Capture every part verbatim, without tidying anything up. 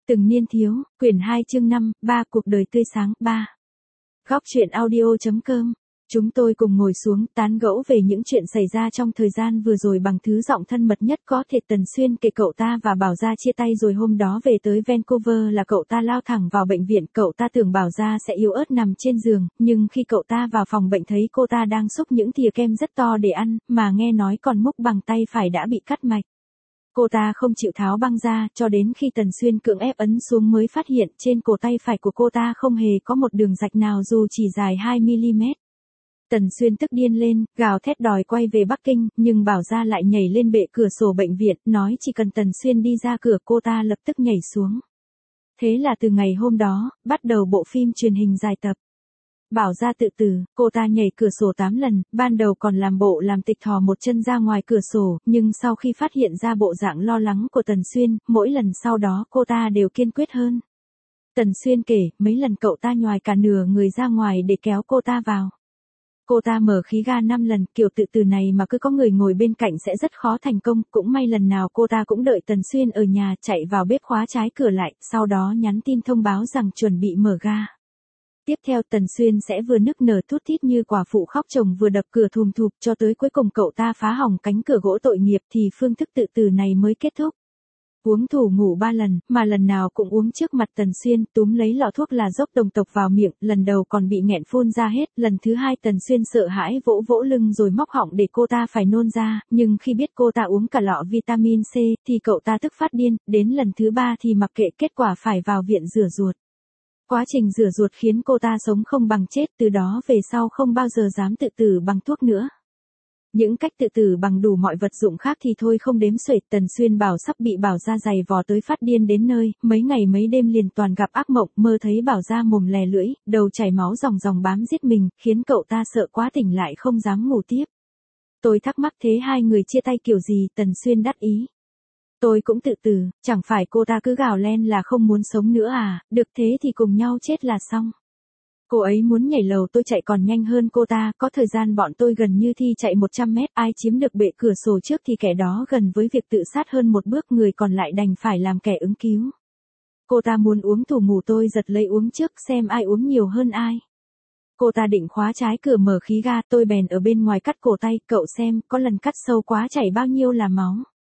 Từng niên thiếu, quyển hai chương năm, ba cuộc đời tươi sáng, ba. Góc truyện audio.com. Chúng tôi cùng ngồi xuống tán gẫu về những chuyện xảy ra trong thời gian vừa rồi bằng thứ giọng thân mật nhất có thể. Tần Xuyên kể cậu ta và Bảo Gia chia tay rồi hôm đó về tới Vancouver là cậu ta lao thẳng vào bệnh viện. Cậu ta tưởng Bảo Gia sẽ yếu ớt nằm trên giường, nhưng khi cậu ta vào phòng bệnh thấy cô ta đang xúc những thìa kem rất to để ăn, mà nghe nói còn múc bằng tay phải đã bị cắt mạch. Cô ta không chịu tháo băng ra, cho đến khi Tần Xuyên cưỡng ép ấn xuống mới phát hiện trên cổ tay phải của cô ta không hề có một đường rạch nào dù chỉ dài hai mi-li-mét. Tần Xuyên tức điên lên, gào thét đòi quay về Bắc Kinh, nhưng Bảo Gia lại nhảy lên bệ cửa sổ bệnh viện, nói chỉ cần Tần Xuyên đi ra cửa cô ta lập tức nhảy xuống. Thế là từ ngày hôm đó, bắt đầu bộ phim truyền hình dài tập. Bảo Gia tự tử, cô ta nhảy cửa sổ tám lần, ban đầu còn làm bộ làm tịch thò một chân ra ngoài cửa sổ, nhưng sau khi phát hiện ra bộ dạng lo lắng của Tần Xuyên, mỗi lần sau đó cô ta đều kiên quyết hơn. Tần Xuyên kể, mấy lần cậu ta nhoài cả nửa người ra ngoài để kéo cô ta vào. Cô ta mở khí ga năm lần, kiểu tự tử này mà cứ có người ngồi bên cạnh sẽ rất khó thành công, cũng may lần nào cô ta cũng đợi Tần Xuyên ở nhà chạy vào bếp khóa trái cửa lại, sau đó nhắn tin thông báo rằng chuẩn bị mở ga. Tiếp theo Tần Xuyên sẽ vừa nức nở thút thít như quả phụ khóc chồng vừa đập cửa thùm thụp cho tới cuối cùng cậu ta phá hỏng cánh cửa gỗ tội nghiệp thì phương thức tự tử này mới kết thúc. Uống thủ ngủ ba lần, mà lần nào cũng uống trước mặt Tần Xuyên, túm lấy lọ thuốc là dốc đồng tộc vào miệng, lần đầu còn bị nghẹn phun ra hết, lần thứ hai Tần Xuyên sợ hãi vỗ vỗ lưng rồi móc họng để cô ta phải nôn ra, nhưng khi biết cô ta uống cả lọ vitamin C, thì cậu ta tức phát điên, đến lần thứ ba thì mặc kệ, kết quả phải vào viện rửa ruột. Quá trình rửa ruột khiến cô ta sống không bằng chết, từ đó về sau không bao giờ dám tự tử bằng thuốc nữa. Những cách tự tử bằng đủ mọi vật dụng khác thì thôi không đếm xuể. Tần Xuyên bảo sắp bị Bảo Gia giày vò tới phát điên đến nơi, mấy ngày mấy đêm liền toàn gặp ác mộng, mơ thấy Bảo Gia mồm lè lưỡi, đầu chảy máu ròng ròng bám giết mình, khiến cậu ta sợ quá tỉnh lại không dám ngủ tiếp. Tôi thắc mắc thế hai người chia tay kiểu gì? Tần Xuyên đắc ý. Tôi cũng tự tử, chẳng phải cô ta cứ gào lên là không muốn sống nữa à, được thế thì cùng nhau chết là xong. Cô ấy muốn nhảy lầu tôi chạy còn nhanh hơn cô ta, có thời gian bọn tôi gần như thi chạy một trăm mét, ai chiếm được bệ cửa sổ trước thì kẻ đó gần với việc tự sát hơn một bước, người còn lại đành phải làm kẻ ứng cứu. Cô ta muốn uống thủ ngủ tôi giật lấy uống trước xem ai uống nhiều hơn ai. Cô ta định khóa trái cửa mở khí ga, tôi bèn ở bên ngoài cắt cổ tay, cậu xem, có lần cắt sâu quá chảy bao nhiêu là máu.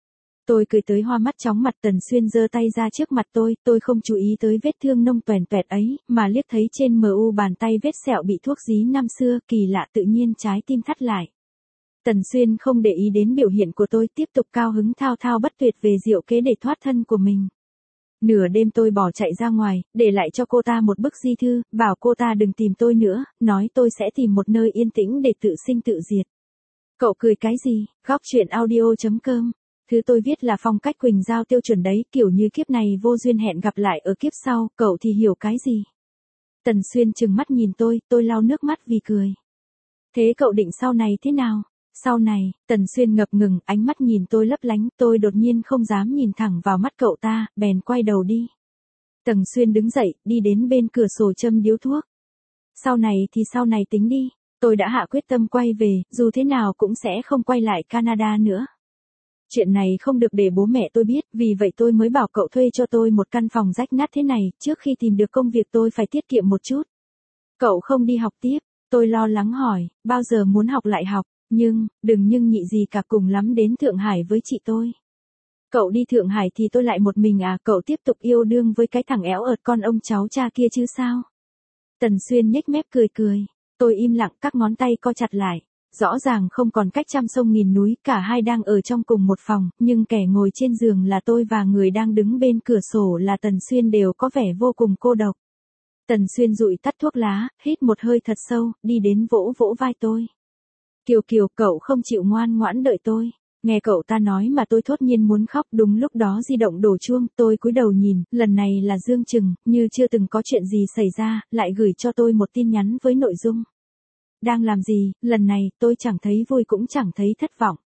Tôi cười tới hoa mắt chóng mặt. Tần Xuyên giơ tay ra trước mặt tôi, tôi không chú ý tới vết thương nông toèn toẹt ấy, mà liếc thấy trên mu bàn tay vết sẹo bị thuốc dí năm xưa, kỳ lạ tự nhiên trái tim thắt lại. Tần Xuyên không để ý đến biểu hiện của tôi, tiếp tục cao hứng thao thao bất tuyệt về diệu kế để thoát thân của mình. Nửa đêm tôi bỏ chạy ra ngoài, để lại cho cô ta một bức di thư, bảo cô ta đừng tìm tôi nữa, nói tôi sẽ tìm một nơi yên tĩnh để tự sinh tự diệt. Cậu cười cái gì? Góc truyện audio.com. Thứ tôi viết là phong cách Quỳnh Giao tiêu chuẩn đấy, kiểu như kiếp này vô duyên hẹn gặp lại ở kiếp sau, cậu thì hiểu cái gì? Tần Xuyên trừng mắt nhìn tôi, tôi lau nước mắt vì cười. Thế cậu định sau này thế nào? Sau này, Tần Xuyên ngập ngừng, ánh mắt nhìn tôi lấp lánh, tôi đột nhiên không dám nhìn thẳng vào mắt cậu ta, bèn quay đầu đi. Tần Xuyên đứng dậy, đi đến bên cửa sổ châm điếu thuốc. Sau này thì sau này tính đi, tôi đã hạ quyết tâm quay về, dù thế nào cũng sẽ không quay lại Canada nữa. Chuyện này không được để bố mẹ tôi biết, vì vậy tôi mới bảo cậu thuê cho tôi một căn phòng rách nát thế này, trước khi tìm được công việc tôi phải tiết kiệm một chút. Cậu không đi học tiếp, tôi lo lắng hỏi, bao giờ muốn học lại học, nhưng, đừng nhưng nhị gì cả, cùng lắm đến Thượng Hải với chị tôi. Cậu đi Thượng Hải thì tôi lại một mình à? Cậu tiếp tục yêu đương với cái thằng éo ợt con ông cháu cha kia chứ sao? Tần Xuyên nhếch mép cười cười, tôi im lặng, các ngón tay co chặt lại. Rõ ràng không còn cách trăm sông nghìn núi, cả hai đang ở trong cùng một phòng, nhưng kẻ ngồi trên giường là tôi và người đang đứng bên cửa sổ là Tần Xuyên đều có vẻ vô cùng cô độc. Tần Xuyên dụi tắt thuốc lá, hít một hơi thật sâu, đi đến vỗ vỗ vai tôi. Kiều Kiều, cậu không chịu ngoan ngoãn đợi tôi. Nghe cậu ta nói mà tôi thốt nhiên muốn khóc. Đúng lúc đó di động đổ chuông, tôi cúi đầu nhìn, lần này là Dương Trừng, như chưa từng có chuyện gì xảy ra, lại gửi cho tôi một tin nhắn với nội dung. Đang làm gì? Lần này, tôi chẳng thấy vui cũng chẳng thấy thất vọng.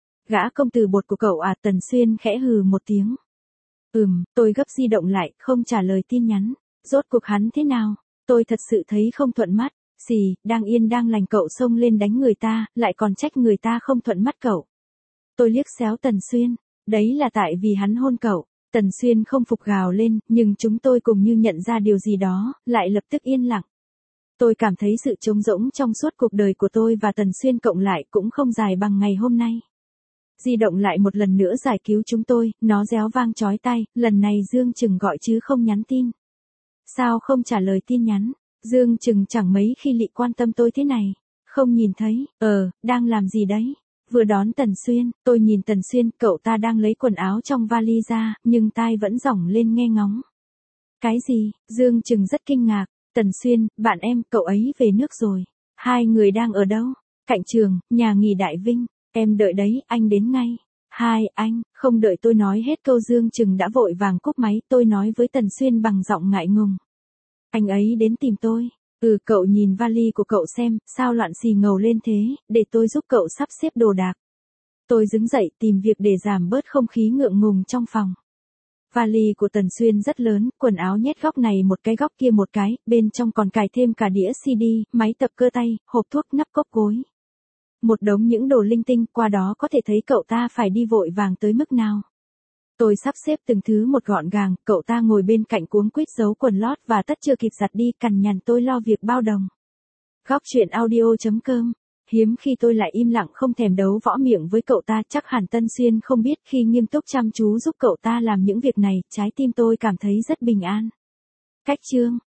Gã công tử bột của cậu à? Tần Xuyên khẽ hừ một tiếng. Ừm, tôi gấp di động lại, không trả lời tin nhắn. Rốt cuộc hắn thế nào? Tôi thật sự thấy không thuận mắt. Gì, đang yên đang lành cậu xông lên đánh người ta, lại còn trách người ta không thuận mắt cậu. Tôi liếc xéo Tần Xuyên. Đấy là tại vì hắn hôn cậu. Tần Xuyên không phục gào lên, nhưng chúng tôi cùng như nhận ra điều gì đó, lại lập tức yên lặng. Tôi cảm thấy sự trống rỗng trong suốt cuộc đời của tôi và Tần Xuyên cộng lại cũng không dài bằng ngày hôm nay. Di động lại một lần nữa giải cứu chúng tôi, nó réo vang chói tai, lần này Dương Trừng gọi chứ không nhắn tin. Sao không trả lời tin nhắn? Dương Trừng chẳng mấy khi lị quan tâm tôi thế này. Không nhìn thấy, ờ, đang làm gì đấy? Vừa đón Tần Xuyên, tôi nhìn Tần Xuyên, cậu ta đang lấy quần áo trong vali ra, nhưng tai vẫn dỏng lên nghe ngóng. Cái gì? Dương Trừng rất kinh ngạc. Tần Xuyên, bạn em, cậu ấy về nước rồi. Hai người đang ở đâu? Cạnh trường, nhà nghỉ Đại Vinh. Em đợi đấy, anh đến ngay. Hai, anh, không đợi tôi nói hết câu Dương Trừng đã vội vàng cúp máy, tôi nói với Tần Xuyên bằng giọng ngại ngùng. Anh ấy đến tìm tôi. Ừ, cậu nhìn vali của cậu xem, sao loạn xì ngầu lên thế, để tôi giúp cậu sắp xếp đồ đạc. Tôi đứng dậy tìm việc để giảm bớt không khí ngượng ngùng trong phòng. Vali của Tần Xuyên rất lớn, quần áo nhét góc này một cái góc kia một cái, bên trong còn cài thêm cả đĩa xê đê, máy tập cơ tay, hộp thuốc, nắp cốc gối. Một đống những đồ linh tinh, qua đó có thể thấy cậu ta phải đi vội vàng tới mức nào. Tôi sắp xếp từng thứ một gọn gàng, cậu ta ngồi bên cạnh cuống quýt giấu quần lót và tất chưa kịp giặt đi, cằn nhằn tôi lo việc bao đồng. Góc chuyện audio chấm com. Hiếm khi tôi lại im lặng không thèm đấu võ miệng với cậu ta, chắc hẳn Tân Xuyên không biết khi nghiêm túc chăm chú giúp cậu ta làm những việc này, trái tim tôi cảm thấy rất bình an. Cách chương